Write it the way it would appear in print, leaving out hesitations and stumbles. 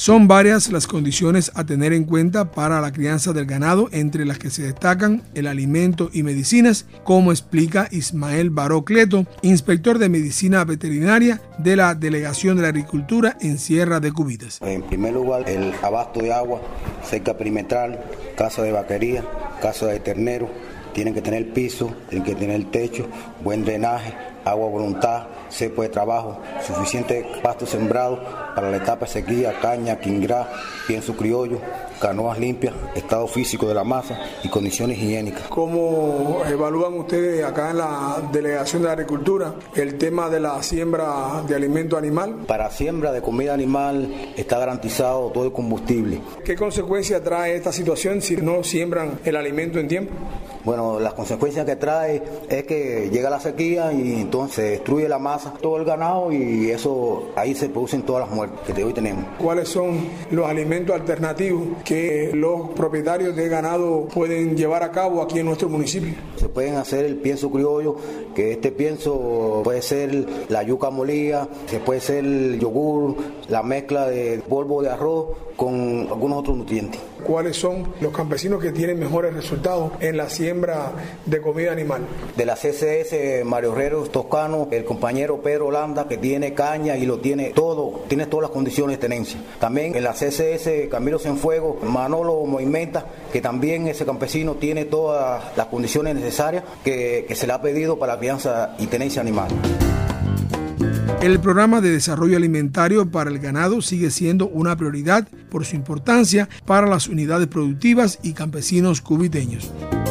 Son varias las condiciones a tener en cuenta para la crianza del ganado, entre las que se destacan el alimento y medicinas, como explica Ismael Baró Cleto, inspector de medicina veterinaria de la Delegación de la Agricultura en Sierra de Cubitas. En primer lugar, el abasto de agua, cerca perimetral, casa de vaquería, casa de ternero, tienen que tener piso, tienen que tener techo, buen drenaje, agua a voluntad, cepo de trabajo, suficiente pasto sembrado para la etapa de sequía, caña, quingrá, pienso criollo, canoas limpias, estado físico de la masa y condiciones higiénicas. ¿Cómo evalúan ustedes acá en la Delegación de Agricultura el tema de la siembra de alimento animal? Para siembra de comida animal está garantizado todo el combustible. ¿Qué consecuencias trae esta situación si no siembran el alimento en tiempo? Bueno, las consecuencias que trae es que llega la sequía y entonces destruye la masa, todo el ganado, y eso ahí se producen todas las muertes que hoy tenemos. ¿Cuáles son los alimentos alternativos que los propietarios de ganado pueden llevar a cabo aquí en nuestro municipio? Se pueden hacer el pienso criollo, que este pienso puede ser la yuca molida, se puede ser el yogur, la mezcla de polvo de arroz con algunos otros nutrientes. ¿Cuáles son los campesinos que tienen mejores resultados en la siembra de comida animal? De la CCS Mario Herrero Toscano, el compañero Pedro Holanda, que tiene caña y lo tiene todo, tiene todas las condiciones de tenencia. También en la CCS Camilo Cienfuegos, Manolo Movimenta, que también ese campesino tiene todas las condiciones necesarias que se le ha pedido para la crianza y tenencia animal. El programa de desarrollo alimentario para el ganado sigue siendo una prioridad por su importancia para las unidades productivas y campesinos cubiteños.